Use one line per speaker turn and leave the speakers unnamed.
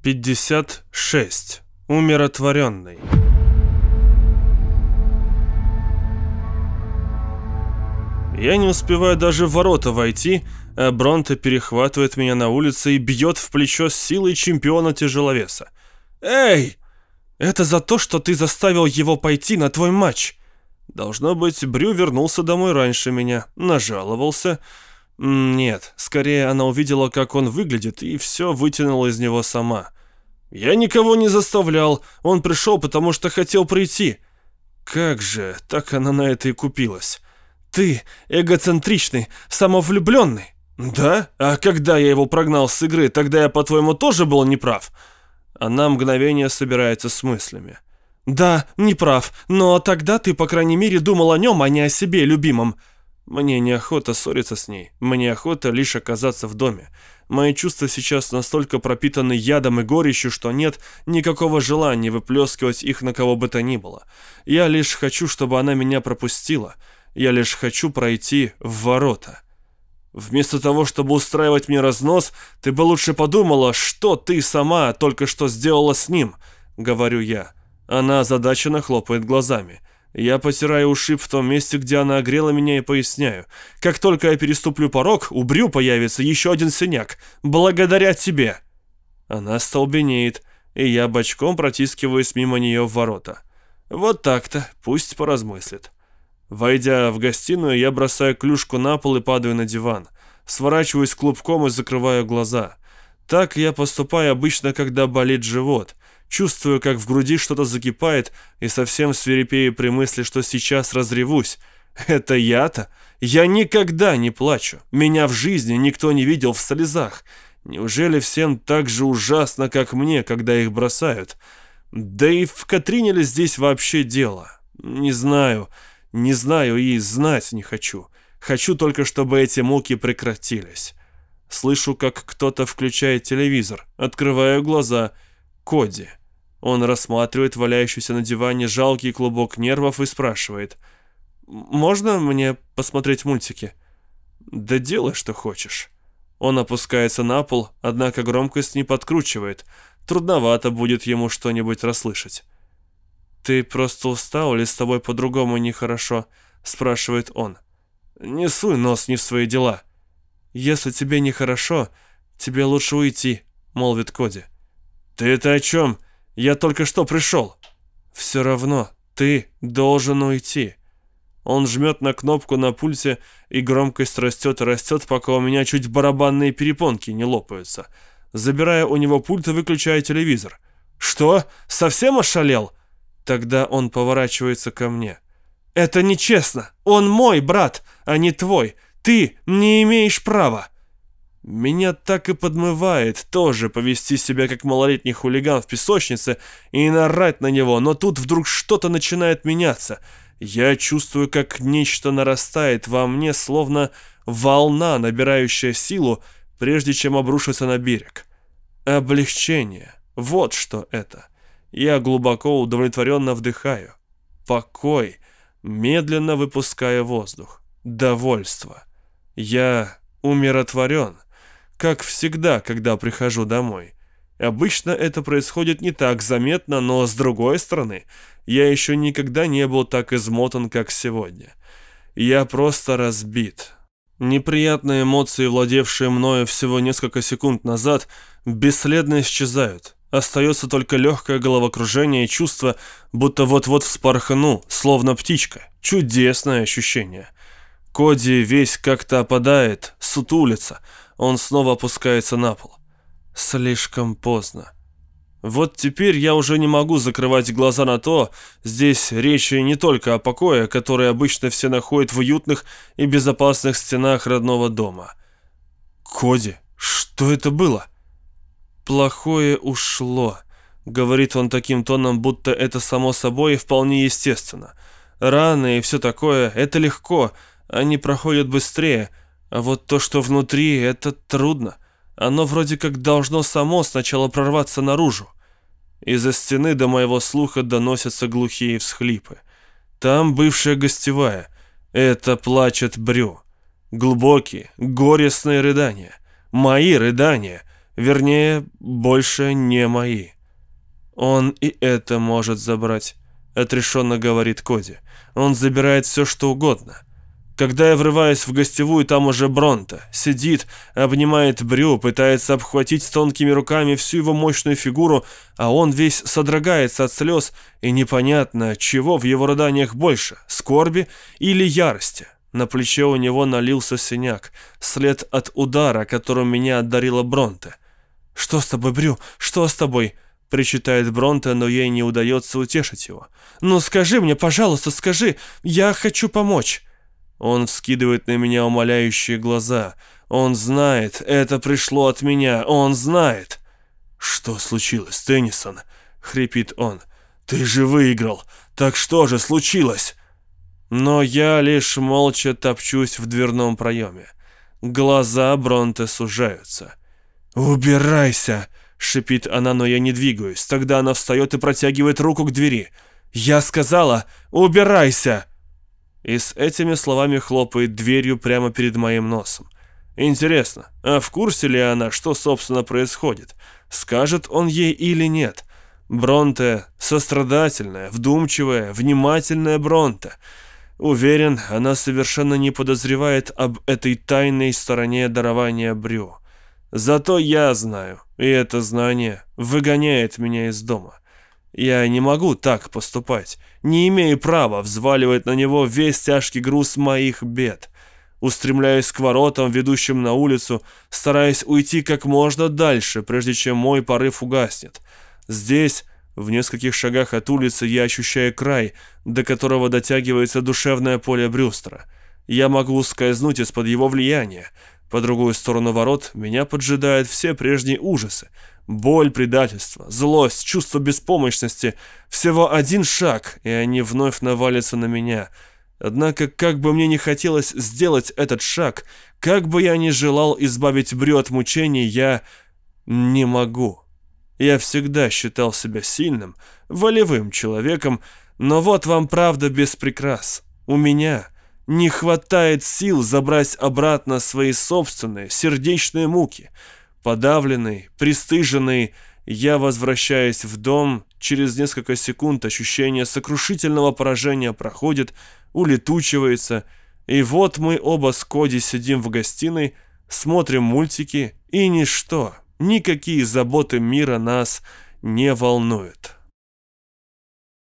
56. Умиротворенный. Я не успеваю даже в ворота войти, а Бронте перехватывает меня на улице и бьет в плечо с силой чемпиона тяжеловеса. «Эй! Это за то, что ты заставил его пойти на твой матч!» Должно быть, Брю вернулся домой раньше меня, нажаловался. Нет, скорее она увидела, как он выглядит, и все вытянула из него сама. «Я никого не заставлял, он пришел, потому что хотел прийти». Как же, так она на это и купилась. «Ты эгоцентричный, самовлюбленный». «Да? А когда я его прогнал с игры, тогда я, по-твоему, тоже был неправ?» Она мгновение собирается с мыслями. «Да, неправ, но тогда ты, по крайней мере, думал о нем, а не о себе, любимом». Мне неохота ссориться с ней, мне охота лишь оказаться в доме. Мои чувства сейчас настолько пропитаны ядом и горечью, что нет никакого желания выплескивать их на кого бы то ни было. Я лишь хочу, чтобы она меня пропустила. Я лишь хочу пройти в ворота. Вместо того, чтобы устраивать мне разнос, ты бы лучше подумала, что ты сама только что сделала с ним, говорю я. Она озадаченно хлопает глазами. Я потираю ушиб в том месте, где она огрела меня, и поясняю. Как только я переступлю порог, у Брю появится еще один синяк. Благодаря тебе. Она столбенеет, и я бочком протискиваюсь мимо нее в ворота. Вот так-то, пусть поразмыслит. Войдя в гостиную, я бросаю клюшку на пол и падаю на диван. Сворачиваюсь клубком и закрываю глаза. Так я поступаю обычно, когда болит живот. Чувствую, как в груди что-то закипает, и совсем свирепею при мысли, что сейчас разревусь. Это я-то? Я никогда не плачу. Меня в жизни никто не видел в слезах. Неужели всем так же ужасно, как мне, когда их бросают? Да и в Катрине ли здесь вообще дело? Не знаю и знать не хочу. Хочу только, чтобы эти муки прекратились. Слышу, как кто-то включает телевизор. Открываю глаза. Коди. Он рассматривает валяющийся на диване жалкий клубок нервов и спрашивает: «Можно мне посмотреть мультики?» «Да делай, что хочешь». Он опускается на пол, однако громкость не подкручивает. Трудновато будет ему что-нибудь расслышать. «Ты просто устал или с тобой по-другому нехорошо?» — спрашивает он. «Не суй нос не в свои дела». «Если тебе нехорошо, тебе лучше уйти», — молвит Коди. «Ты это о чем? Я только что пришел». «Все равно, ты должен уйти». Он жмет на кнопку на пульте, и громкость растет и растет, пока у меня чуть барабанные перепонки не лопаются. Забирая у него пульт и выключая телевизор. «Что? Совсем ошалел?» Тогда он поворачивается ко мне. «Это нечестно. Он мой брат, а не твой. Ты не имеешь права». Меня так и подмывает тоже повести себя как малолетний хулиган в песочнице и наорать на него, но тут вдруг что-то начинает меняться. Я чувствую, как нечто нарастает во мне, словно волна, набирающая силу, прежде чем обрушиться на берег. Облегчение. Вот что это. Я глубоко удовлетворенно вдыхаю. Покой. Медленно выпуская воздух. Довольство. Я умиротворен. Как всегда, когда прихожу домой. Обычно это происходит не так заметно, но с другой стороны, я еще никогда не был так измотан, как сегодня. Я просто разбит. Неприятные эмоции, владевшие мною всего несколько секунд назад, бесследно исчезают. Остается только легкое головокружение и чувство, будто вот-вот вспорхну, словно птичка. Чудесное ощущение. Коди весь как-то опадает, сутулится. Он снова опускается на пол. Слишком поздно. Вот теперь я уже не могу закрывать глаза на то, здесь речь не только о покое, который обычно все находят в уютных и безопасных стенах родного дома. «Коди, что это было?» «Плохое ушло», — говорит он таким тоном, будто это само собой и вполне естественно. «Раны и все такое — это легко, они проходят быстрее, а вот то, что внутри, это трудно. Оно вроде как должно само сначала прорваться наружу». Из-за стены до моего слуха доносятся глухие всхлипы. Там бывшая гостевая. Это плачет Брю. Глубокие, горестные рыдания. Мои рыдания. Вернее, больше не мои. Он и это может забрать, отрешенно говорит Коди. Он забирает все, что угодно. Когда я врываюсь в гостевую, там уже Бронте. Сидит, обнимает Брю, пытается обхватить тонкими руками всю его мощную фигуру, а он весь содрогается от слез, и непонятно, чего в его рыданиях больше, скорби или ярости. На плече у него налился синяк, след от удара, которым меня одарила Бронте. «Что с тобой, Брю? Что с тобой?» — причитает Бронте, но ей не удается утешить его. «Ну скажи мне, пожалуйста, скажи, я хочу помочь». Он вскидывает на меня умоляющие глаза. Он знает, это пришло от меня, он знает. «Что случилось, Теннисон?» — хрипит он. «Ты же выиграл, так что же случилось?» Но я лишь молча топчусь в дверном проеме. Глаза Бронте сужаются. «Убирайся!» — шипит она, но я не двигаюсь. Тогда она встает и протягивает руку к двери. «Я сказала, убирайся!» И с этими словами хлопает дверью прямо перед моим носом. Интересно, а в курсе ли она, что собственно происходит? Скажет он ей или нет? Бронте сострадательная, вдумчивая, внимательная Бронте. Уверен, она совершенно не подозревает об этой тайной стороне дарования Брю. Зато я знаю, и это знание выгоняет меня из дома. Я не могу так поступать, не имею права взваливать на него весь тяжкий груз моих бед. Устремляюсь к воротам, ведущим на улицу, стараясь уйти как можно дальше, прежде чем мой порыв угаснет. Здесь, в нескольких шагах от улицы, я ощущаю край, до которого дотягивается душевное поле Брюстера. Я могу ускользнуть из-под его влияния. По другую сторону ворот меня поджидают все прежние ужасы. Боль, предательство, злость, чувство беспомощности. Всего один шаг, и они вновь навалятся на меня. Однако, как бы мне ни хотелось сделать этот шаг, как бы я ни желал избавить Брю от мучений, я не могу. Я всегда считал себя сильным, волевым человеком, но вот вам правда без прикрас. У меня не хватает сил забрать обратно свои собственные сердечные муки. Подавленный, пристыженный, я возвращаюсь в дом. Через несколько секунд ощущение сокрушительного поражения проходит, улетучивается, и вот мы оба с Коди сидим в гостиной, смотрим мультики, и ничто, никакие заботы мира нас не волнуют.